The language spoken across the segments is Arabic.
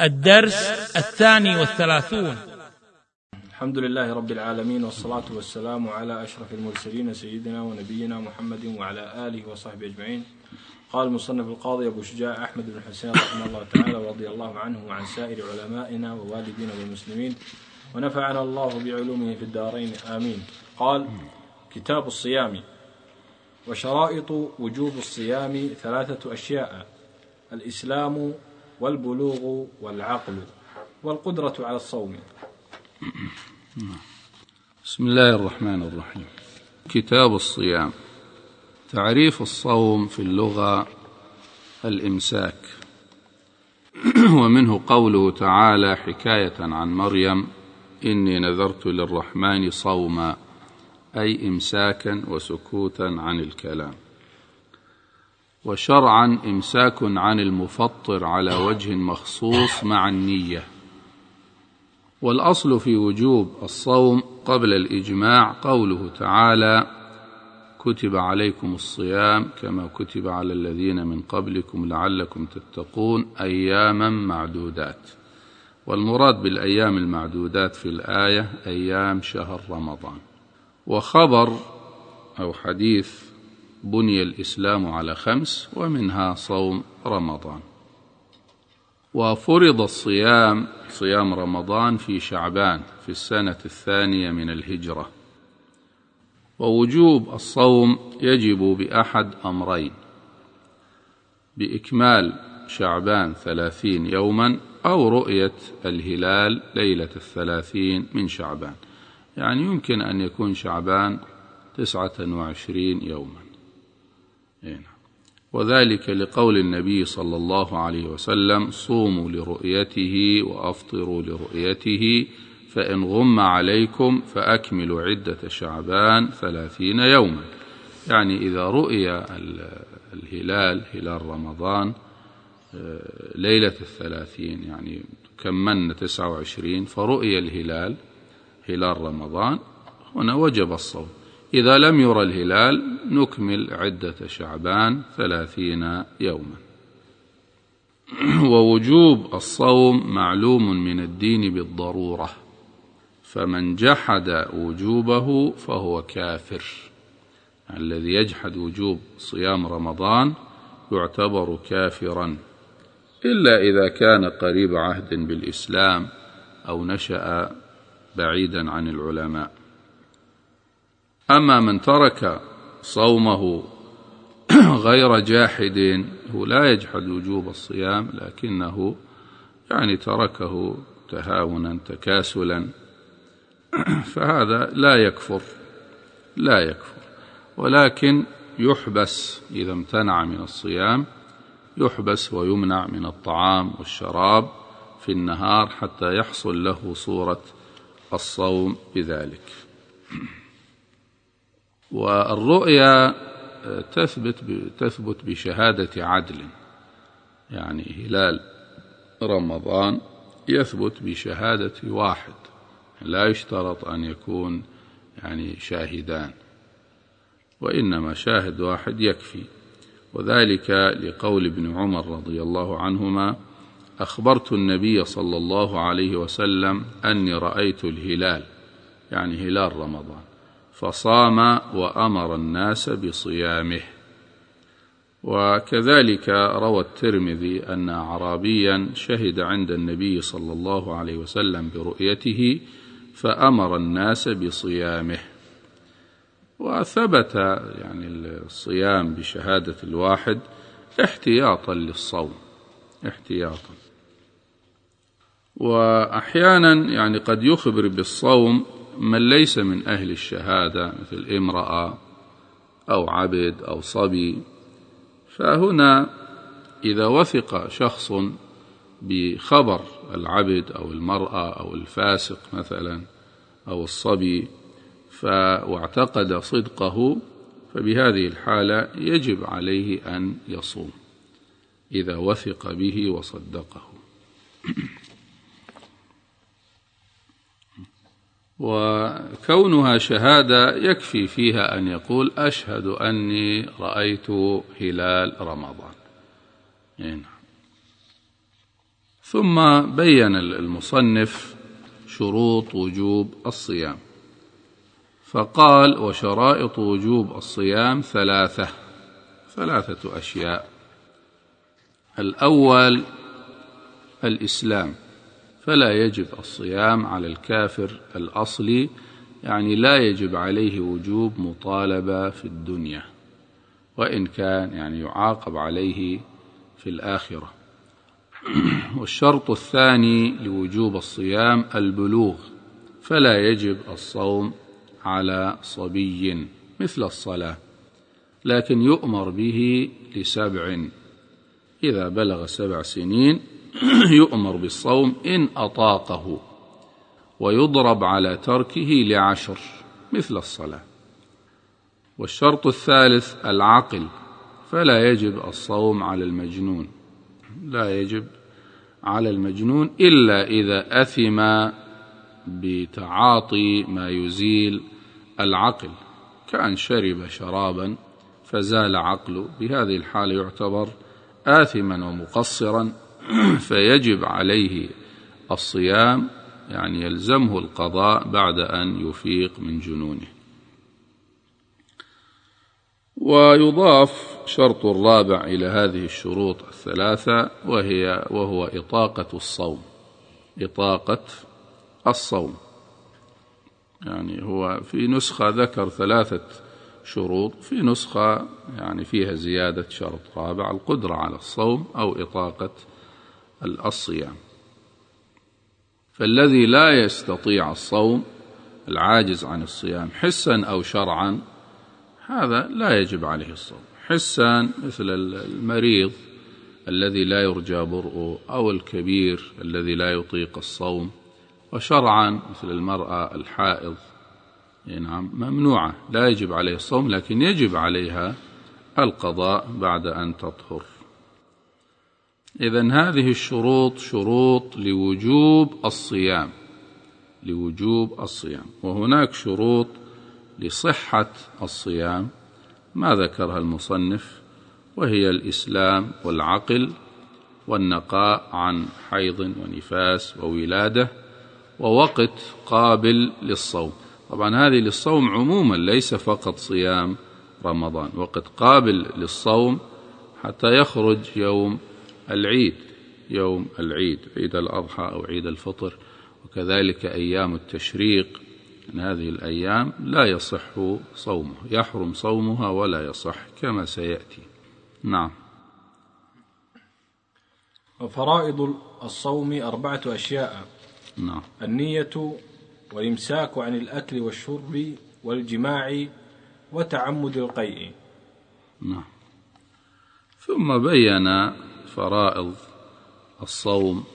الدرس 32. الحمد لله رب العالمين، والصلاة والسلام على أشرف المرسلين سيدنا ونبينا محمد وعلى آله وصحبه أجمعين. قال المصنف القاضي أبو شجاع أحمد بن حسين رحمه الله تعالى ورضي الله عنه وعن سائر علمائنا ووالدينا والمسلمين، ونفعنا الله بعلومه في الدارين آمين. قال: كتاب الصيام. وشرائط وجوب الصيام 3 أشياء: الإسلام والبلوغ والعقل والقدرة على الصوم. بسم الله الرحمن الرحيم. كتاب الصيام. تعريف الصوم في اللغة الإمساك، ومنه قوله تعالى حكاية عن مريم: إني نذرت للرحمن صوما، أي إمساكا وسكوتا عن الكلام. وشرعا إمساك عن المفطر على وجه مخصوص مع النية. والأصل في وجوب الصوم قبل الإجماع قوله تعالى: كتب عليكم الصيام كما كتب على الذين من قبلكم لعلكم تتقون أياما معدودات. والمراد بالأيام المعدودات في الآية أيام شهر رمضان. وخبر أو حديث: بني الإسلام على 5 ومنها صوم رمضان. وفرض الصيام صيام رمضان في شعبان في السنة 2 من الهجرة. ووجوب الصوم يجب بأحد أمرين: بإكمال شعبان 30 يوما، أو رؤية الهلال ليلة 30 من شعبان، يعني يمكن أن يكون شعبان 29 يوما. وذلك لقول النبي صلى الله عليه وسلم: صوموا لرؤيته وأفطروا لرؤيته، فإن غم عليكم فأكملوا عدة شعبان 30 يوما. يعني إذا رؤي الهلال هلال رمضان ليلة 30، يعني كملنا 29، فرؤي الهلال هلال رمضان، هنا وجب الصوم. إذا لم يرى الهلال نكمل عدة شعبان 30 يوما. ووجوب الصوم معلوم من الدين بالضرورة، فمن جحد وجوبه فهو كافر. الذي يجحد وجوب صيام رمضان يعتبر كافرا، إلا إذا كان قريب عهد بالإسلام أو نشأ بعيدا عن العلماء. أما من ترك صومه غير جاحد، هو لا يجحد وجوب الصيام لكنه يعني تركه تهاونا تكاسلا، فهذا لا يكفر، ولكن يحبس إذا امتنع من الصيام، يحبس ويمنع من الطعام والشراب في النهار حتى يحصل له صورة الصوم بذلك. والرؤيا تثبت بشهادة عدل، يعني هلال رمضان يثبت بشهادة واحد، لا يشترط أن يكون يعني شاهدان، وإنما شاهد واحد يكفي. وذلك لقول ابن عمر رضي الله عنهما: أخبرت النبي صلى الله عليه وسلم أني رأيت الهلال، يعني هلال رمضان، فصام وأمر الناس بصيامه. وكذلك روى الترمذي أن أعرابيا شهد عند النبي صلى الله عليه وسلم برؤيته فأمر الناس بصيامه. وثبت يعني الصيام بشهادة الواحد احتياطا للصوم، احتياطا. وأحيانا يعني قد يخبر بالصوم من ليس من أهل الشهادة، مثل امرأة أو عبد أو صبي. فهنا إذا وثق شخص بخبر العبد أو المرأة أو الفاسق مثلا أو الصبي واعتقد صدقه، فبهذه الحالة يجب عليه أن يصوم إذا وثق به وصدقه. وكونها شهادة يكفي فيها أن يقول: أشهد أني رأيت هلال رمضان. ثم بين المصنف شروط وجوب الصيام، فقال: وشرائط وجوب الصيام ثلاثة أشياء. الأول الإسلام، فلا يجب الصيام على الكافر الأصلي، يعني لا يجب عليه وجوب مطالبة في الدنيا، وإن كان يعني يعاقب عليه في الآخرة. والشرط الثاني لوجوب الصيام البلوغ، فلا يجب الصوم على صبي مثل الصلاة، لكن يؤمر به ل7، إذا بلغ 7 سنين يؤمر بالصوم إن أطاقه، ويضرب على تركه ل10 مثل الصلاة. والشرط الثالث العقل، فلا يجب الصوم على المجنون، لا يجب على المجنون إلا إذا أثم بتعاطي ما يزيل العقل، كأن شرب شرابا فزال عقله، بهذه الحالة يعتبر آثما ومقصرا، فيجب عليه الصيام، يعني يلزمه القضاء بعد أن يفيق من جنونه. ويضاف شرط الرابع إلى هذه الشروط الثلاثة، وهو إطاقة الصوم. يعني هو في نسخة ذكر 3 شروط، في نسخة يعني فيها زيادة شرط رابع: القدرة على الصوم أو إطاقة الصيام. فالذي لا يستطيع الصوم، العاجز عن الصيام حسا أو شرعا، هذا لا يجب عليه الصوم. حسا مثل المريض الذي لا يرجى برؤه، أو الكبير الذي لا يطيق الصوم. وشرعا مثل المرأة الحائض، نعم ممنوعة، لا يجب عليه الصوم، لكن يجب عليها القضاء بعد أن تطهر. إذن هذه الشروط شروط لوجوب الصيام، وهناك شروط لصحة الصيام ما ذكرها المصنف، وهي الإسلام والعقل والنقاء عن حيض ونفاس وولادة ووقت قابل للصوم. طبعا هذه للصوم عموما، ليس فقط صيام رمضان، وقت قابل للصوم حتى يخرج يوم العيد، عيد الأضحى أو عيد الفطر، وكذلك أيام التشريق. من هذه الأيام لا يصح صومه، يحرم صومها ولا يصح كما سيأتي. نعم. وفرائض الصوم 4 أشياء: نعم. النية، والإمساك عن الأكل والشرب والجماع، وتعمد القيء. نعم. ثم بين فرائض الصوم،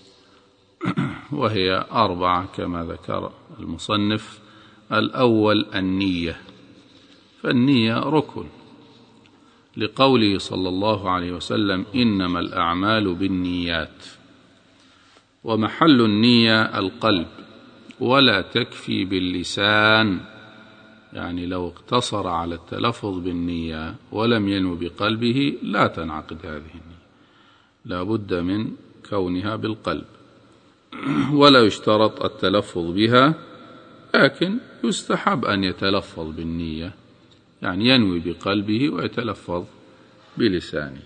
وهي 4 كما ذكر المصنف. الأول النية، فالنية ركن، لقوله صلى الله عليه وسلم: إنما الأعمال بالنيات. ومحل النية القلب، ولا تكفي باللسان، يعني لو اقتصر على التلفظ بالنية ولم ينو بقلبه لا تنعقد هذه النية، لا بد من كونها بالقلب. ولا يشترط التلفظ بها، لكن يستحب أن يتلفظ بالنية، يعني ينوي بقلبه ويتلفظ بلسانه.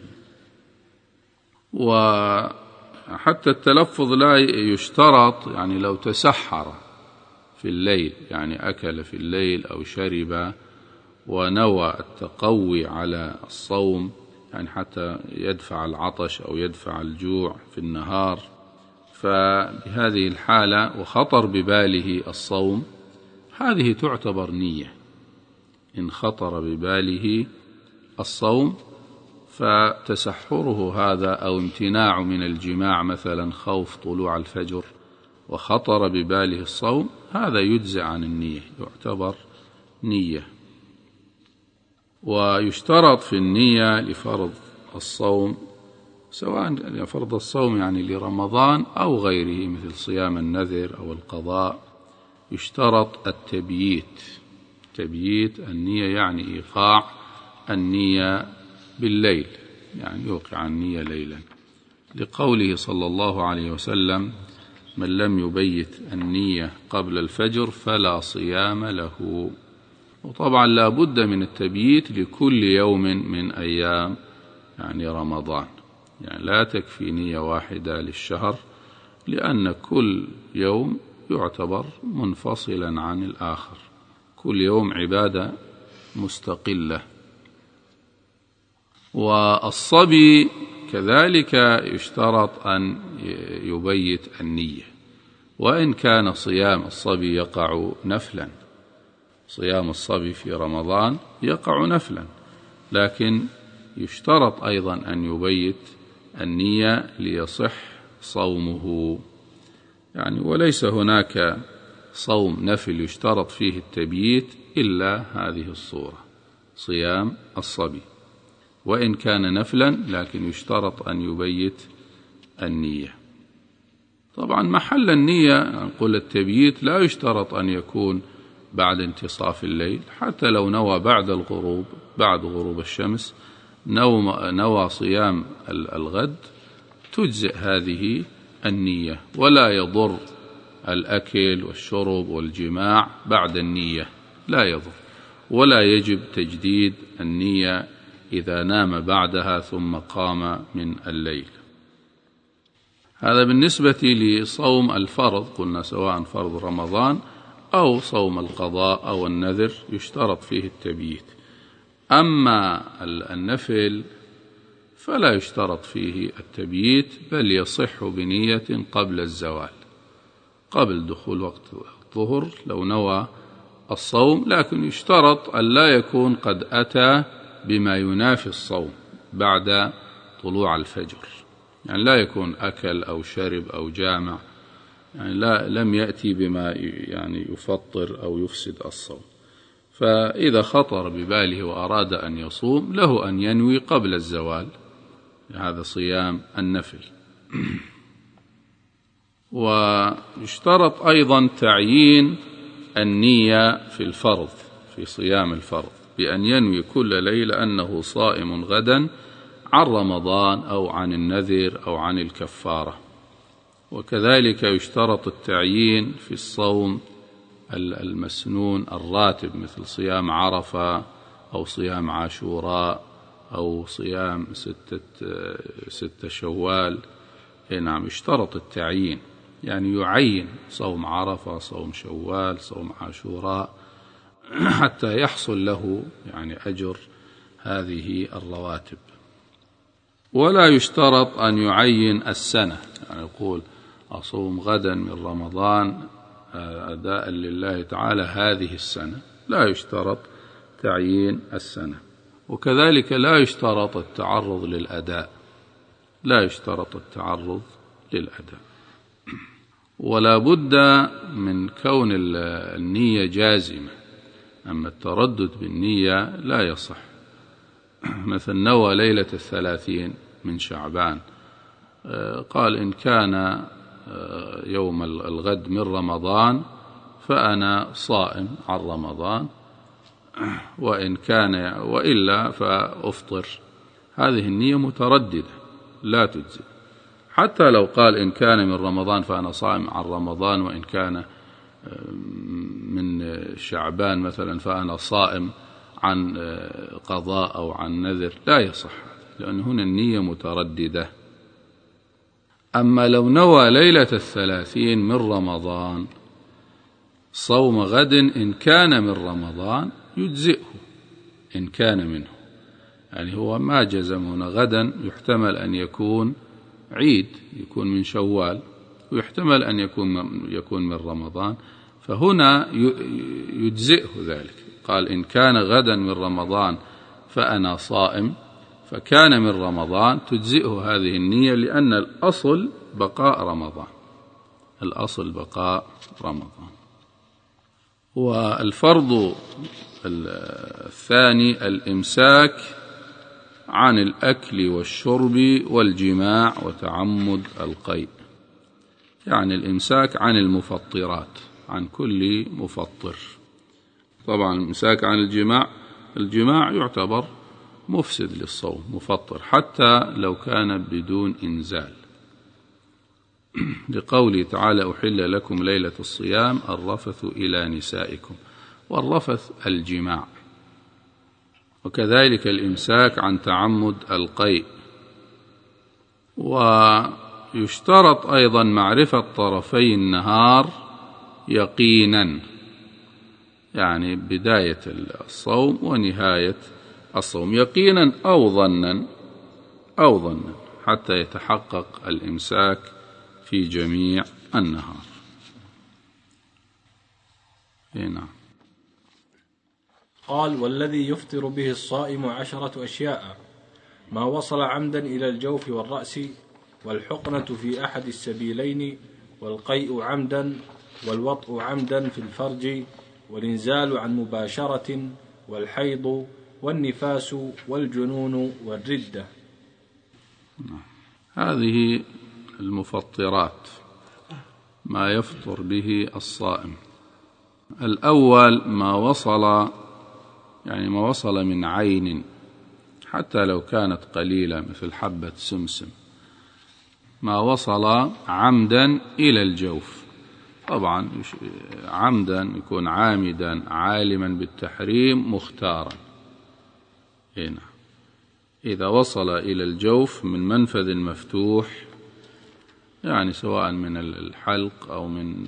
وحتى التلفظ لا يشترط، يعني لو تسحر في الليل، يعني أكل في الليل أو شرب ونوى التقوي على الصوم، يعني حتى يدفع العطش أو يدفع الجوع في النهار، فبهذه الحالة وخطر بباله الصوم، هذه تعتبر نية. إن خطر بباله الصوم، فتسحره هذا أو امتناع من الجماع مثلا، خوف طلوع الفجر، وخطر بباله الصوم، هذا يجزئ عن النية، يعتبر نية. ويشترط في النية لفرض الصوم، سواء فرض الصوم يعني لرمضان أو غيره مثل صيام النذر أو القضاء، يشترط تبييت النية، يعني إيقاع النية بالليل، يعني يوقع النية ليلا. لقوله صلى الله عليه وسلم: من لم يبيت النية قبل الفجر فلا صيام له. وطبعا لا بد من التبييت لكل يوم من أيام يعني رمضان، يعني لا تكفي نية واحدة للشهر، لأن كل يوم يعتبر منفصلا عن الآخر، كل يوم عبادة مستقلة. والصبي كذلك يشترط أن يبيت النية، وإن كان صيام الصبي يقع نفلا، صيام الصبي في رمضان يقع نفلا، لكن يشترط أيضا أن يبيت النية ليصح صومه. يعني وليس هناك صوم نفل يشترط فيه التبييت إلا هذه الصورة، صيام الصبي، وإن كان نفلا لكن يشترط أن يبيت النية. طبعا محل النية نقول التبييت لا يشترط أن يكون بعد انتصاف الليل، حتى لو نوى بعد الغروب، بعد غروب الشمس نوى صيام الغد تجزئ هذه النية، ولا يضر الأكل والشرب والجماع بعد النية، لا يضر، ولا يجب تجديد النية إذا نام بعدها ثم قام من الليل. هذا بالنسبة لصوم الفرض، قلنا سواء فرض رمضان أو صوم القضاء أو النذر يشترط فيه التبييت. أما النفل فلا يشترط فيه التبييت، بل يصح بنية قبل الزوال، قبل دخول وقت الظهر لو نوى الصوم، لكن يشترط أن لا يكون قد أتى بما ينافي الصوم بعد طلوع الفجر، يعني لا يكون أكل أو شرب أو جامع، يعني لم يأتي بما يعني يفطر أو يفسد الصوم. فإذا خطر بباله وأراد أن يصوم له أن ينوي قبل الزوال، هذا صيام النفل. ويشترط أيضا تعيين النية في الفرض، في صيام الفرض، بأن ينوي كل ليلة أنه صائم غدا عن رمضان أو عن النذر أو عن الكفارة. وكذلك يشترط التعيين في الصوم المسنون الراتب، مثل صيام عرفة أو صيام عاشوراء أو صيام ستة شوال. نعم، يشترط التعيين، يعني يعين صوم عرفة، صوم شوال، صوم عاشوراء، حتى يحصل له يعني أجر هذه الرواتب. ولا يشترط أن يعين السنة، يعني يقول أصوم غدا من رمضان أداء لله تعالى هذه السنة، لا يشترط تعيين السنة. وكذلك لا يشترط التعرض للأداء، لا يشترط التعرض للأداء. ولا بد من كون النية جازمة، أما التردد بالنية لا يصح. مثل نوى ليلة 30 من شعبان، قال إن كان يوم الغد من رمضان فأنا صائم عن رمضان، وإن كان وإلا فأفطر. هذه النية مترددة لا تجزي، حتى لو قال إن كان من رمضان فأنا صائم عن رمضان، وإن كان من شعبان مثلا فأنا صائم عن قضاء أو عن نذر، لا يصح، لأن هنا النية مترددة. أما لو نوى ليلة 30 من رمضان صوم غد إن كان من رمضان يجزئه، إن كان منه، يعني هو ما جزم هنا. غدا يحتمل أن يكون عيد، يكون من شوال، ويحتمل أن يكون من رمضان، فهنا يجزئه ذلك. قال إن كان غدا من رمضان فأنا صائم، فكان من رمضان تجزئه هذه النية، لأن الأصل بقاء رمضان، الأصل بقاء رمضان. والفرض الثاني الإمساك عن الأكل والشرب والجماع وتعمد القيء، يعني الإمساك عن المفطرات، عن كل مفطر. طبعا الإمساك عن الجماع يعتبر مفسد للصوم، مفطر، حتى لو كان بدون إنزال، لقوله تعالى أحل لكم ليلة الصيام الرفث إلى نسائكم، والرفث الجماع. وكذلك الإمساك عن تعمد القيء. ويشترط أيضا معرفة طرفي النهار يقينا، يعني بداية الصوم ونهاية الصوم يقينا أو ظنا حتى يتحقق الإمساك في جميع النهار. نعم. قال: والذي يفطر به الصائم 10 أشياء: ما وصل عمدا إلى الجوف والرأس، والحقنة في أحد السبيلين، والقيء عمدا، والوطء عمدا في الفرج، والإنزال عن مباشرة، والحيض، والنفاس، والجنون، والردة. هذه المفطرات ما يفطر به الصائم. الأول ما وصل من عين، حتى لو كانت قليلة مثل حبة سمسم، ما وصل عمدا إلى الجوف. طبعا عمدا يكون عامدا عالما بالتحريم مختارا. هنا إذا وصل إلى الجوف من منفذ مفتوح، يعني سواء من الحلق أو من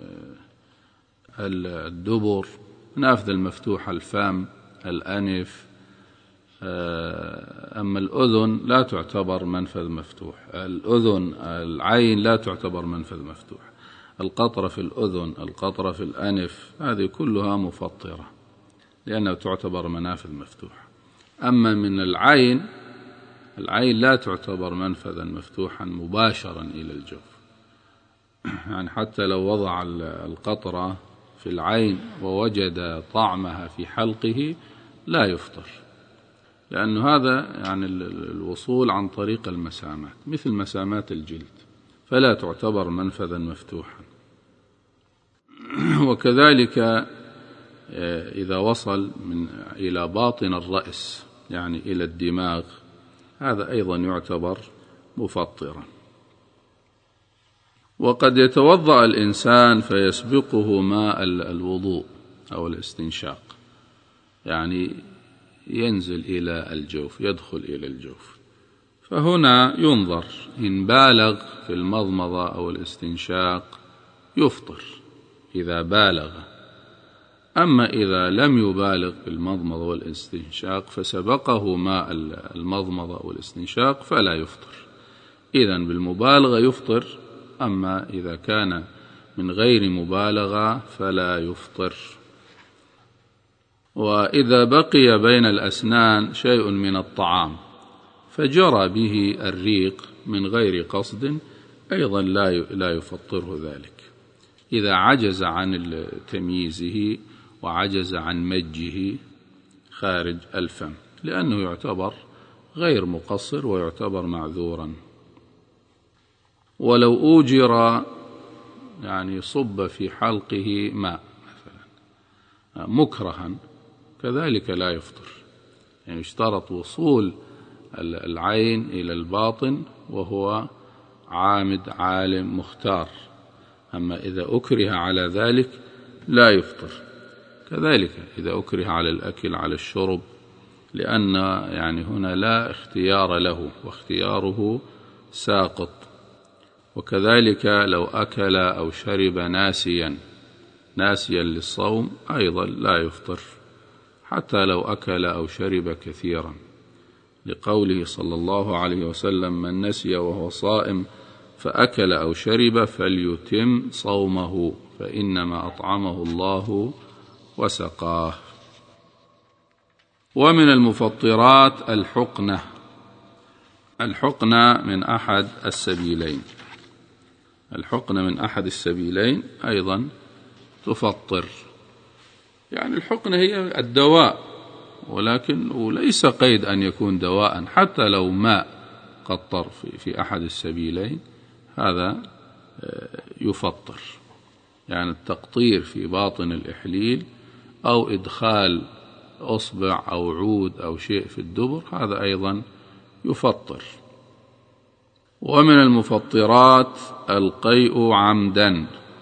الدبر، نافذة المفتوح، الفم، الأنف. أما الأذن لا تعتبر منفذ مفتوح، العين لا تعتبر منفذ مفتوح، القطرة في الأذن، القطرة في الأنف، هذه كلها مفطرة لأنها تعتبر منافذ مفتوحة. أما من العين لا تعتبر منفذا مفتوحا مباشرا إلى الجوف، يعني حتى لو وضع القطرة في العين ووجد طعمها في حلقه لا يفطر، لأن هذا يعني الوصول عن طريق المسامات مثل مسامات الجلد، فلا تعتبر منفذا مفتوحا. وكذلك إذا وصل إلى باطن الرأس، يعني إلى الدماغ، هذا أيضا يعتبر مفطرا. وقد يتوضأ الإنسان فيسبقه ماء الوضوء أو الاستنشاق، يعني ينزل إلى الجوف، يدخل إلى الجوف، فهنا ينظر إن بالغ في المضمضة أو الاستنشاق يفطر إذا بالغ. أما إذا لم يبالغ في المضمضة والاستنشاق فسبقه ماء المضمضة والاستنشاق فلا يفطر. إذن بالمبالغة يفطر، أما إذا كان من غير مبالغة فلا يفطر. وإذا بقي بين الأسنان شيء من الطعام فجرى به الريق من غير قصد أيضا لا يفطره ذلك، إذا عجز عن تمييزه وعجز عن مجه خارج الفم، لأنه يعتبر غير مقصر ويعتبر معذورا. ولو أوجر، يعني صب في حلقه ماء مثلا مكرها، كذلك لا يفطر، يعني يشترط وصول العين إلى الباطن وهو عامد عالم مختار. أما إذا أكره على ذلك لا يفطر. كذلك إذا أكره على الأكل على الشرب، لأن يعني هنا لا اختيار له واختياره ساقط. وكذلك لو أكل أو شرب ناسيا للصوم أيضا لا يفطر، حتى لو أكل أو شرب كثيرا، لقوله صلى الله عليه وسلم: من نسي وهو صائم فأكل أو شرب فليتم صومه فإنما أطعمه الله وسقاه. ومن المفطرات الحقنة من أحد السبيلين أيضا تفطر. يعني الحقنة هي الدواء، وليس قيد أن يكون دواء، حتى لو ماء قطر في أحد السبيلين هذا يفطر. يعني التقطير في باطن الإحليل أو إدخال أصبع أو عود أو شيء في الدبر هذا أيضا يفطر. ومن المفطرات القيء عمدا،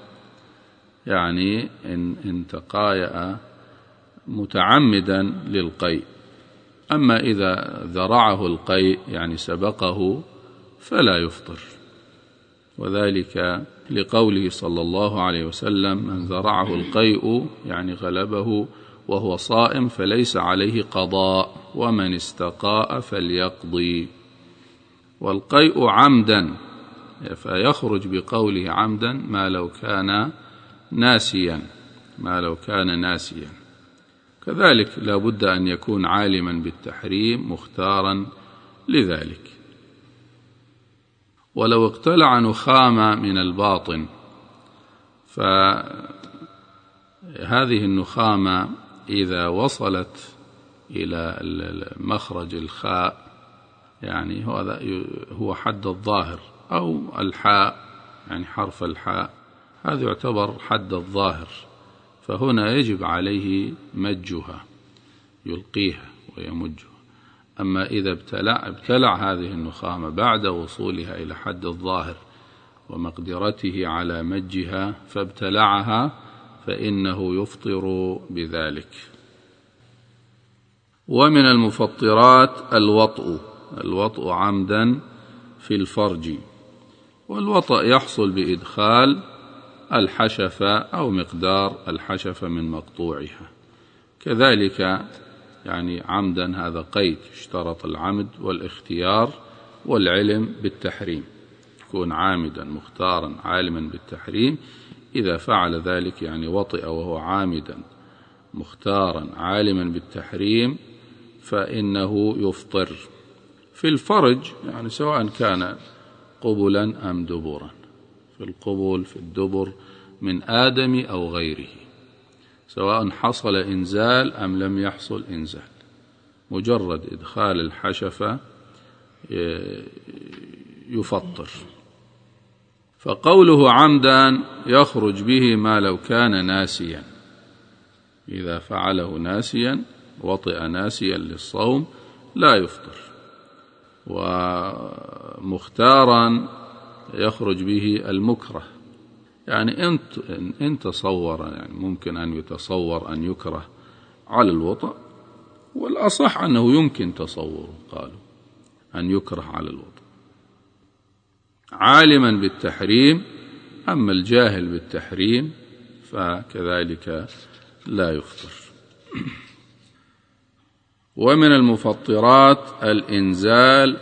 يعني إن تقايأ متعمدا للقيء. أما إذا ذرعه القيء يعني سبقه فلا يفطر، وذلك لقوله صلى الله عليه وسلم: من ذرعه القيء يعني غلبه وهو صائم فليس عليه قضاء، ومن استقاء فليقضي. والقيء عمدا، فيخرج بقوله عمدا ما لو كان ناسيا، كذلك لا بد أن يكون عالما بالتحريم مختارا لذلك. ولو اقتلع نخامة من الباطن، فهذه النخامة إذا وصلت إلى مخرج الخاء، يعني هو حد الظاهر، أو الحاء يعني حرف الحاء، هذا يعتبر حد الظاهر، فهنا يجب عليه مجها، يلقيها ويمجها. أما إذا ابتلع هذه النخامة بعد وصولها إلى حد الظاهر ومقدرته على مجها فابتلعها، فإنه يفطر بذلك. ومن المفطرات الوطء عمدا في الفرج، والوطأ يحصل بإدخال الحشفة أو مقدار الحشفة من مقطوعها، كذلك يعني عمدا هذا قيد، اشترط العمد والاختيار والعلم بالتحريم، يكون عامدا مختارا عالما بالتحريم. إذا فعل ذلك يعني وطئ وهو عامدا مختارا عالما بالتحريم فإنه يفطر. في الفرج يعني سواء كان قبلا أم دبرا، في القبول في الدبر من آدم أو غيره، سواء حصل إنزال أم لم يحصل إنزال، مجرد إدخال الحشفة يفطر. فقوله عمدا يخرج به ما لو كان ناسيا، إذا فعله ناسيا وطئ ناسيا للصوم لا يفطر. ومختارا يخرج به المكره، يعني إن تصور، يعني ممكن أن يتصور أن يكره على الوطأ، والأصح أنه يمكن تصوره، قالوا أن يكره على الوطأ عالما بالتحريم. أما الجاهل بالتحريم فكذلك لا يفطر. ومن المفطرات الإنزال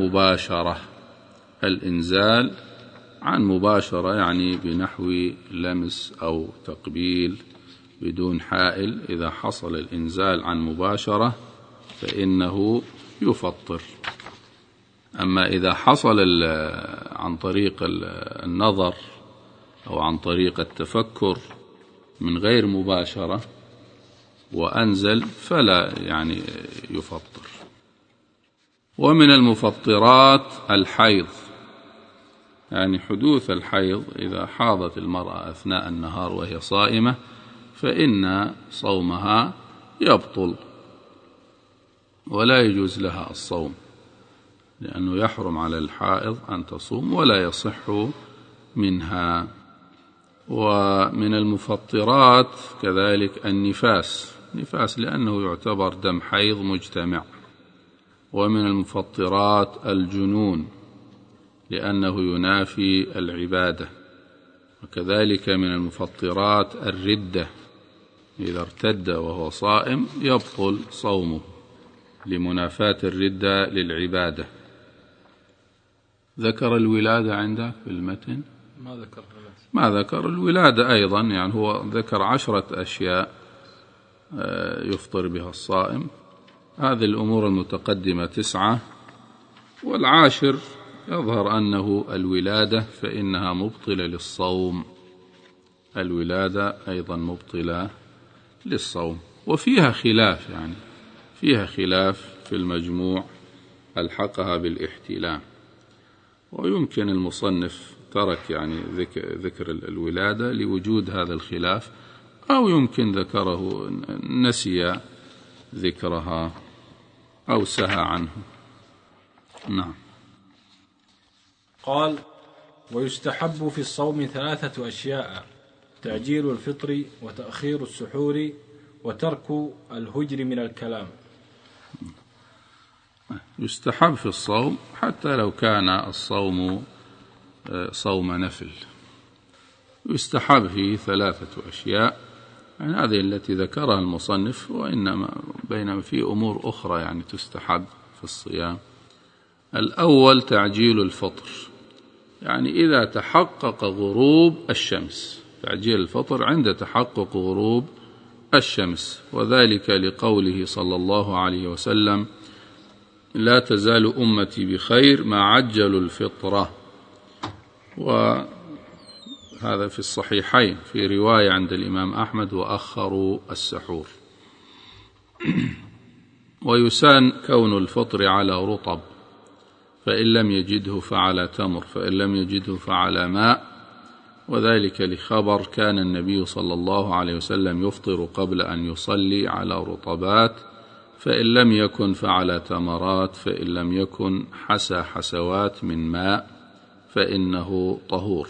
عن مباشرة، يعني بنحو لمس أو تقبيل بدون حائل. إذا حصل الإنزال عن مباشرة فإنه يفطر. أما إذا حصل عن طريق النظر أو عن طريق التفكر من غير مباشرة وأنزل فلا يعني يفطر. ومن المفطرات الحيض، يعني حدوث الحيض، إذا حاضت المرأة أثناء النهار وهي صائمة فإن صومها يبطل ولا يجوز لها الصوم، لأنه يحرم على الحائض أن تصوم ولا يصح منها. ومن المفطرات كذلك النفاس لأنه يعتبر دم حيض مجتمع. ومن المفطرات الجنون لأنه ينافي العبادة. وكذلك من المفطرات الردة، إذا ارتد وهو صائم يبطل صومه لمنافاة الردة للعبادة. ذكر الولادة عندك في المتن؟ ما ذكر الولادة أيضا، يعني هو ذكر 10 أشياء يفطر بها الصائم. هذه الأمور المتقدمة 9، والعاشر يظهر أنه الولادة، فإنها مبطلة للصوم. الولادة أيضا مبطلة للصوم، وفيها خلاف، يعني فيها خلاف في المجموع ألحقها بالاحتلام. ويمكن المصنف ترك يعني ذكر الولادة لوجود هذا الخلاف، أو يمكن ذكره نسي ذكرها أو سهى عنه. نعم. قال: ويستحب في الصوم 3 أشياء: تعجيل الفطر، وتأخير السحور، وترك الهجر من الكلام. يستحب في الصوم حتى لو كان الصوم صوم نفل، يستحب فيه 3 أشياء، يعني هذه التي ذكرها المصنف، وإنما بينما في أمور أخرى يعني تستحب في الصيام. الأول تعجيل الفطر، يعني إذا تحقق غروب الشمس، تعجيل الفطر عند تحقق غروب الشمس، وذلك لقوله صلى الله عليه وسلم: لا تزال أمتي بخير ما عجلوا الفطرة. وهذا في الصحيحين، في رواية عند الإمام أحمد: وأخروا السحور. ويسان كون الفطر على رطب، فإن لم يجده فعلى تمر، فإن لم يجده فعلى ماء، وذلك لخبر كان النبي صلى الله عليه وسلم يفطر قبل أن يصلي على رطبات، فإن لم يكن فعلى تمرات، فإن لم يكن حسى حسوات من ماء فإنه طهور.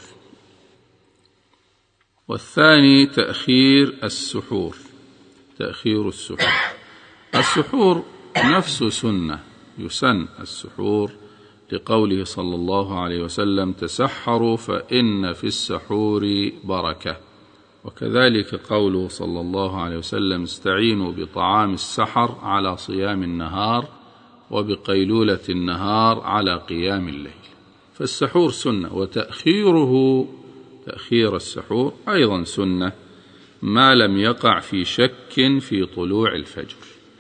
والثاني تأخير السحور، تأخير السحور. السحور نفس سنة، يسن السحور لقوله صلى الله عليه وسلم: تسحروا فإن في السحور بركة. وكذلك قوله صلى الله عليه وسلم: استعينوا بطعام السحر على صيام النهار، وبقيلولة النهار على قيام الليل. فالسحور سنة، وتأخيره، تأخير السحور أيضا سنة، ما لم يقع في شك في طلوع الفجر،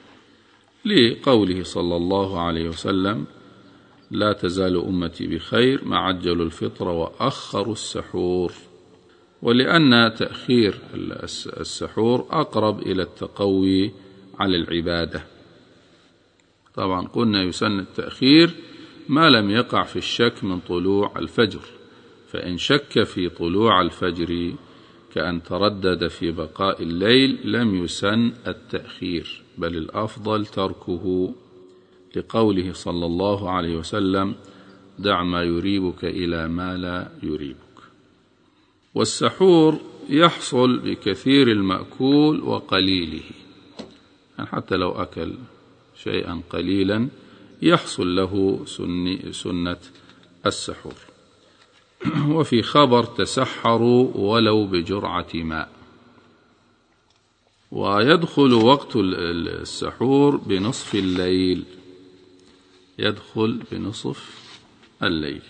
لقوله صلى الله عليه وسلم: لا تزال أمتي بخير ما عجلوا الفطر وأخروا السحور. ولأن تأخير السحور أقرب إلى التقوي على العبادة. طبعا قلنا يسن التأخير ما لم يقع في الشك من طلوع الفجر، فإن شك في طلوع الفجر كأن تردد في بقاء الليل لم يسن التأخير، بل الأفضل تركه، لقوله صلى الله عليه وسلم: دع ما يريبك إلى ما لا يريبك. والسحور يحصل بكثير المأكول وقليله، يعني حتى لو أكل شيئا قليلا يحصل له سنة السحور. وفي خبر: تسحروا ولو بجرعة ماء. ويدخل وقت السحور بنصف الليل، يدخل بنصف الليل.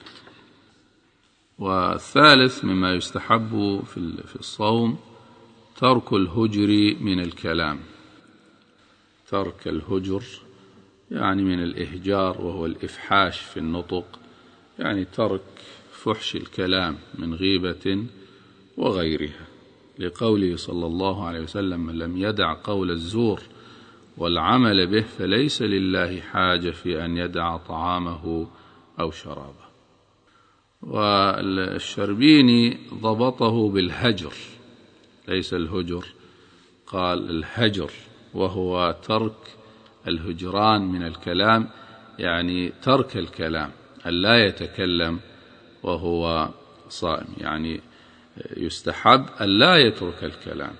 والثالث مما يستحب في الصوم ترك الهجر من الكلام. ترك الهجر يعني من الإهجار، وهو الإفحاش في النطق، يعني ترك فحش الكلام من غيبة وغيرها، لقوله صلى الله عليه وسلم: من لم يدع قول الزور والعمل به فليس لله حاجة في أن يدع طعامه أو شرابه. والشربيني ضبطه بالهجر، ليس الهجر، قال الهجر، وهو ترك الهجران من الكلام، يعني ترك الكلام، ألا يتكلم وهو صائم، يعني يستحب ألا يترك الكلام.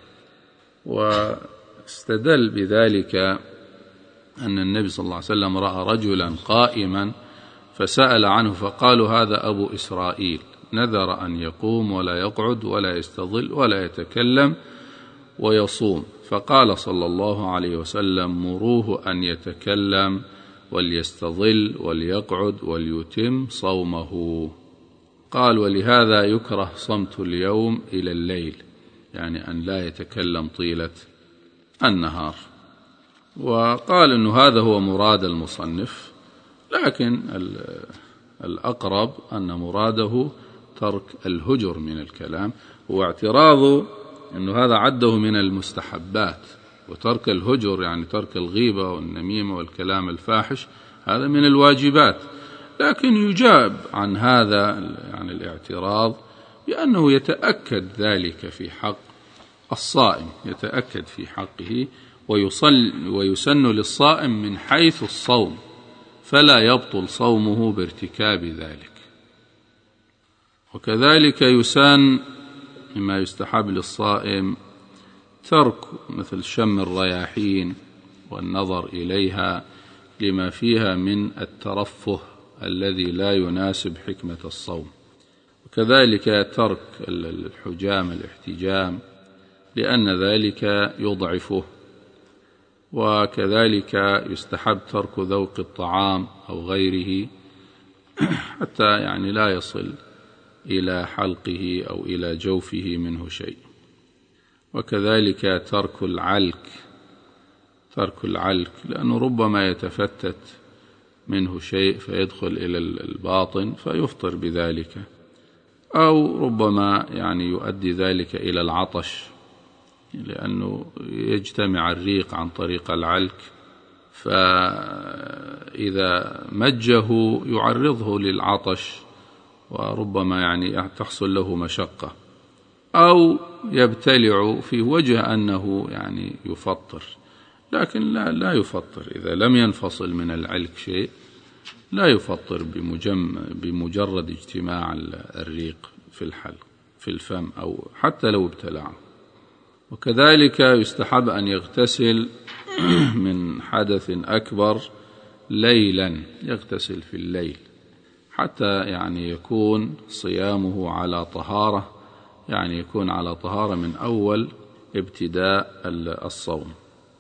واستدل بذلك أن النبي صلى الله عليه وسلم رأى رجلا قائما فسأل عنه، فقالوا: هذا أبو إسرائيل، نذر أن يقوم ولا يقعد ولا يستظل ولا يتكلم ويصوم. فقال صلى الله عليه وسلم: مروه أن يتكلم وليستظل وليقعد وليتم صومه. قال: ولهذا يكره صمت اليوم إلى الليل، يعني أن لا يتكلم طيلة النهار. وقال إنه هذا هو مراد المصنف، لكن الأقرب أن مراده ترك الهجر من الكلام، واعتراضه أنه هذا عده من المستحبات، وترك الهجر يعني ترك الغيبة والنميمة والكلام الفاحش هذا من الواجبات. لكن يجاب عن هذا يعني الاعتراض بأنه يتأكد ذلك في حق الصائم، يتأكد في حقه، ويسن للصائم من حيث الصوم، فلا يبطل صومه بارتكاب ذلك. وكذلك يسن مما يستحب للصائم ترك مثل شم الرياحين والنظر إليها لما فيها من الترفه الذي لا يناسب حكمة الصوم، وكذلك ترك الحجام الاحتجام لأن ذلك يضعفه، وكذلك يستحب ترك ذوق الطعام أو غيره حتى يعني لا يصل إلى حلقه أو إلى جوفه منه شيء، وكذلك ترك العلك لأنه ربما يتفتت منه شيء فيدخل إلى الباطن فيفطر بذلك، أو ربما يعني يؤدي ذلك إلى العطش لأنه يجتمع الريق عن طريق العلك، فإذا مجه يعرضه للعطش وربما يعني تحصل له مشقة، أو يبتلع في وجه أنه يعني يفطر، لكن لا يفطر إذا لم ينفصل من العلك شيء، لا يفطر بمجرد اجتماع الريق في الحلق في الفم أو حتى لو ابتلعه. وكذلك يستحب أن يغتسل من حدث أكبر ليلا، يغتسل في الليل حتى يعني يكون صيامه على طهارة، يعني يكون على طهارة من أول ابتداء الصوم.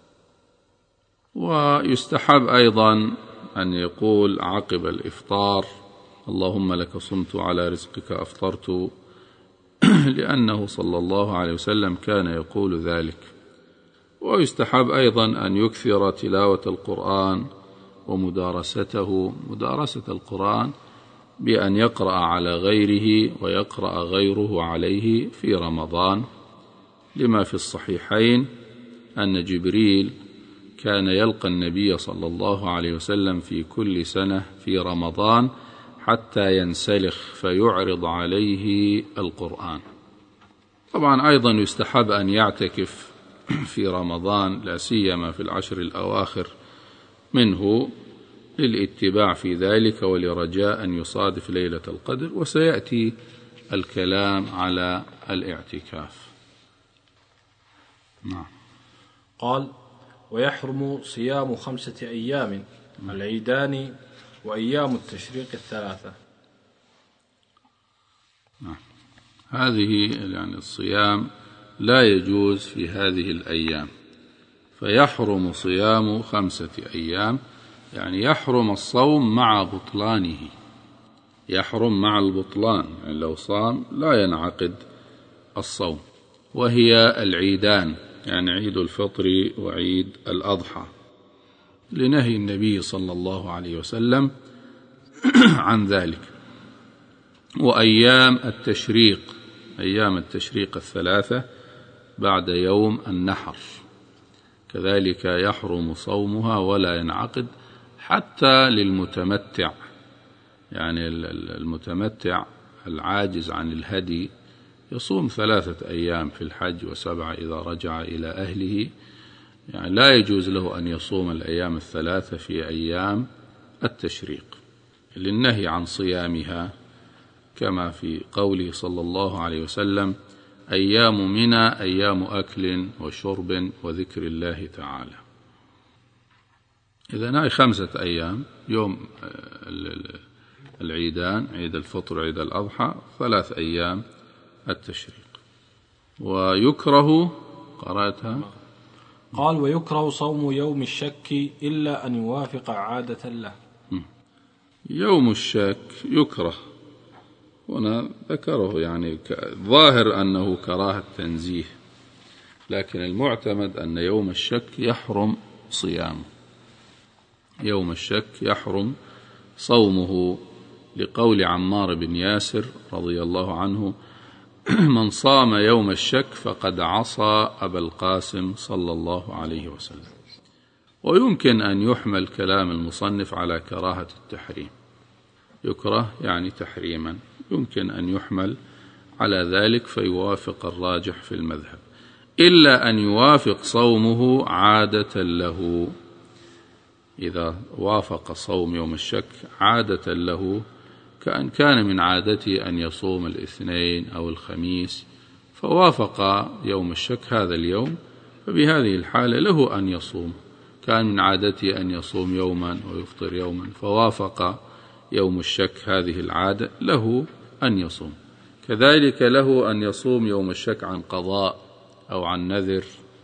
ويستحب أيضا أن يقول عقب الإفطار اللهم لك صمت على رزقك أفطرت، لأنه صلى الله عليه وسلم كان يقول ذلك. ويستحب أيضا أن يكثر تلاوة القرآن ومدارسته، مدارسة القرآن بأن يقرأ على غيره ويقرأ غيره عليه في رمضان، لما في الصحيحين أن جبريل كان يلقى النبي صلى الله عليه وسلم في كل سنة في رمضان حتى ينسلخ فيعرض عليه القرآن. طبعا أيضا يستحب أن يعتكف في رمضان لا سيما في العشر الأواخر منه للاتباع في ذلك ولرجاء أن يصادف ليلة القدر، وسيأتي الكلام على الاعتكاف. نعم. قال: ويحرم صيام 5 أيام العيدان وأيام التشريق 3. نعم. هذه يعني الصيام لا يجوز في هذه الأيام، فيحرم صيام 5 أيام، يعني يحرم الصوم مع بطلانه، يحرم مع البطلان، يعني لو صام لا ينعقد الصوم، وهي العيدان، يعني عيد الفطر وعيد الأضحى، لنهي النبي صلى الله عليه وسلم عن ذلك. وأيام التشريق، أيام التشريق 3 بعد يوم النحر كذلك يحرم صومها ولا ينعقد، حتى للمتمتع، يعني المتمتع العاجز عن الهدي يصوم 3 أيام في الحج و7 إذا رجع إلى أهله، يعني لا يجوز له أن يصوم الأيام 3 في أيام التشريق للنهي عن صيامها، كما في قوله صلى الله عليه وسلم أيام منى أيام أكل وشرب وذكر الله تعالى. إذن هاي 5 أيام، يوم العيدان، عيد الفطر وعيد الأضحى، 3 أيام التشريق. ويكره، قرأتها؟ قال: ويكره صوم يوم الشك إلا أن يوافق عادة له. يوم الشك يكره، هنا ذكره يعني ظاهر أنه كراهة تنزيه، لكن المعتمد أن يوم الشك يحرم صيامه، يوم الشك يحرم صومه، لقول عمار بن ياسر رضي الله عنه من صام يوم الشك فقد عصى أبا القاسم صلى الله عليه وسلم. ويمكن أن يحمل كلام المصنف على كراهة التحريم، يكره يعني تحريما، يمكن أن يحمل على ذلك فيوافق الراجح في المذهب، إلا أن يوافق صومه عادة له. إذا وافق صوم يوم الشك عادة له كأن كان من عادته أن يصوم الاثنين أو الخميس فوافق يوم الشك هذا اليوم، فبهذه الحالة له أن يصوم. كان من عادته أن يصوم يوما ويفطر يوما فوافق يوم الشك هذه العادة، له أن يصوم. كذلك له أن يصوم يوم الشك عن قضاء أو عن نذر،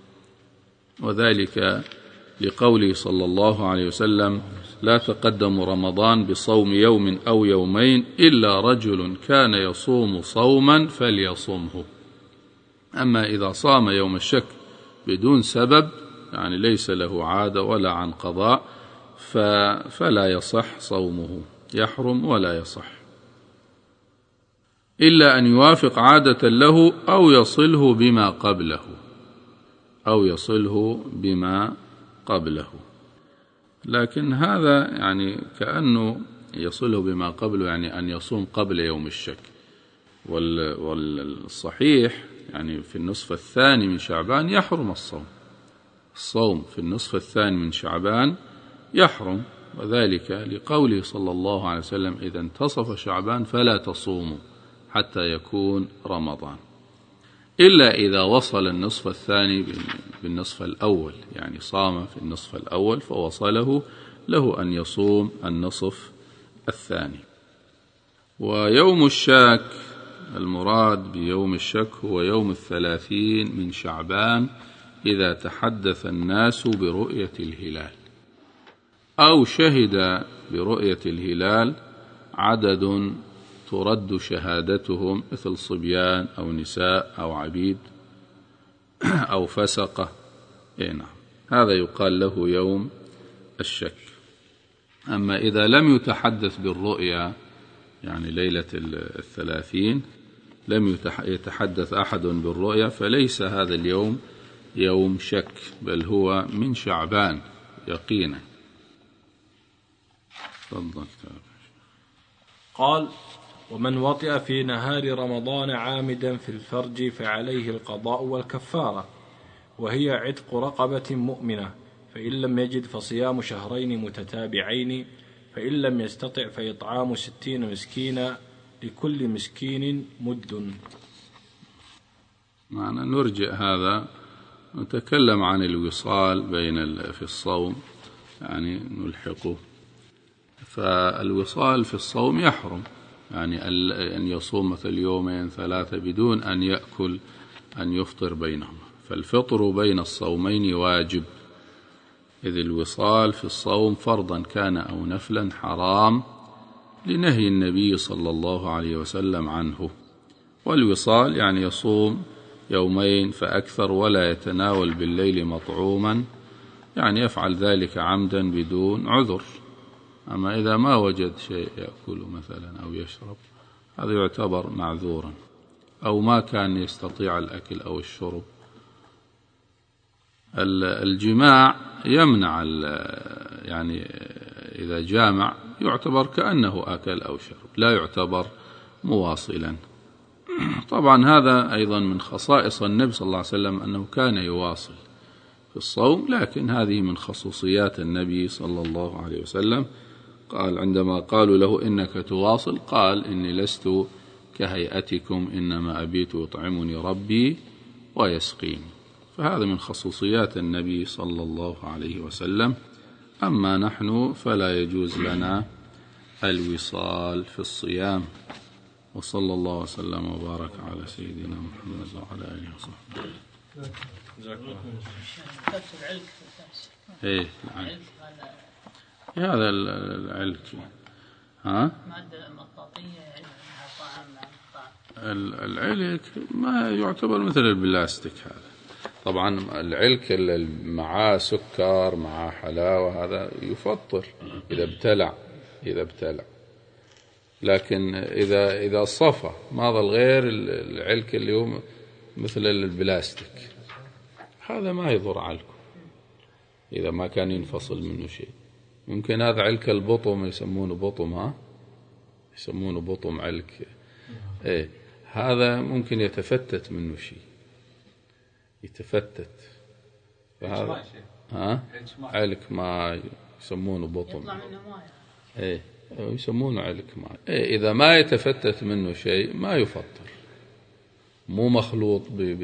وذلك لقوله صلى الله عليه وسلم: لا تقدم رمضان بصوم يوم أو يومين إلا رجل كان يصوم صوما فليصمه. أما إذا صام يوم الشك بدون سبب، يعني ليس له عادة ولا عن قضاء، فلا يصح صومه، يحرم ولا يصح، إلا أن يوافق عادة له أو يصله بما قبله. لكن هذا يعني كأنه يصله بما قبله، يعني أن يصوم قبل يوم الشك. والصحيح يعني في النصف الثاني من شعبان يحرم الصوم في النصف الثاني من شعبان يحرم، وذلك لقوله صلى الله عليه وسلم: إذا انتصف شعبان فلا تصوموا حتى يكون رمضان، إلا إذا وصل النصف الثاني بالنصف الأول، يعني صام في النصف الأول فوصله، له أن يصوم النصف الثاني. ويوم الشك، المراد بيوم الشك هو يوم 30 من شعبان إذا تحدث الناس برؤية الهلال أو شهد برؤية الهلال عدد ترد شهادتهم، مثل صبيان أو نساء أو عبيد أو فسقة. نعم، هذا يقال له يوم الشك. أما إذا لم يتحدث بالرؤيا، يعني ليلة 30 لم يتحدث أحد بالرؤيا، فليس هذا اليوم يوم شك، بل هو من شعبان يقينا. تفضل. قال: ومن وطئ في نهار رمضان عامدا في الفرج فعليه القضاء والكفارة، وهي عتق رقبة مؤمنة، فإن لم يجد فصيام شهرين متتابعين، فإن لم يستطع فإطعام 60 مسكينا، لكل مسكين مد. معنا نرجع هذا، نتكلم عن الوصال في الصوم، يعني نلحقه. فالوصال في الصوم يحرم، يعني أن يصوم مثل يومين 3 بدون أن يأكل، أن يفطر بينهم. فالفطر بين الصومين واجب، إذ الوصال في الصوم فرضا كان أو نفلا حرام لنهي النبي صلى الله عليه وسلم عنه. والوصال يعني يصوم يومين فأكثر ولا يتناول بالليل مطعوما، يعني يفعل ذلك عمدا بدون عذر. أما إذا ما وجد شيء يأكل مثلا أو يشرب، هذا يعتبر معذورا، أو ما كان يستطيع الأكل أو الشرب. الجماع يمنع، يعني إذا جامع يعتبر كأنه أكل أو شرب، لا يعتبر مواصلا. طبعا هذا أيضا من خصائص النبي صلى الله عليه وسلم أنه كان يواصل في الصوم، لكن هذه من خصوصيات النبي صلى الله عليه وسلم. قال عندما قالوا له: إنك تواصل؟ قال: إني لست كهيئتكم، إنما أبيت يطعمني ربي ويسقيني. فهذا من خصوصيات النبي صلى الله عليه وسلم. أما نحن فلا يجوز لنا الوصال في الصيام. وصلى الله وسلم وبارك على سيدنا محمد وعلى آله وصحبه. ايه العلك، هذا العلك. مادة مطاطية العلك ما يعتبر مثل البلاستيك هذا. طبعا العلك معاه سكر معاه حلاوة، هذا يفطر إذا ابتلع. لكن إذا صفى ما ظل غير العلك اللي هو مثل البلاستيك، هذا ما يضر علكم إذا ما كان ينفصل منه شيء. ممكن هذا علك البطم، يسمونه بطم، يسمونه بطم علك. هذا ممكن يتفتت منه شيء، يتفتت. فهذا علك ما يسمونه بطم. يطلع منه مويه. يسمونه علك ماء. إذا ما يتفتت منه شيء ما يفطر، مو مخلوط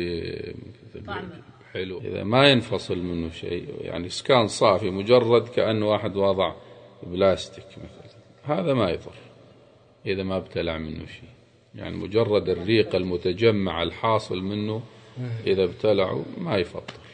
حلو. إذا ما ينفصل منه شيء، يعني إسكان صافي مجرد كأنه واحد وضع بلاستيك مثلا، هذا ما يضر إذا ما ابتلع منه شيء. يعني مجرد الريق المتجمع الحاصل منه إذا ابتلعوا ما يفطر.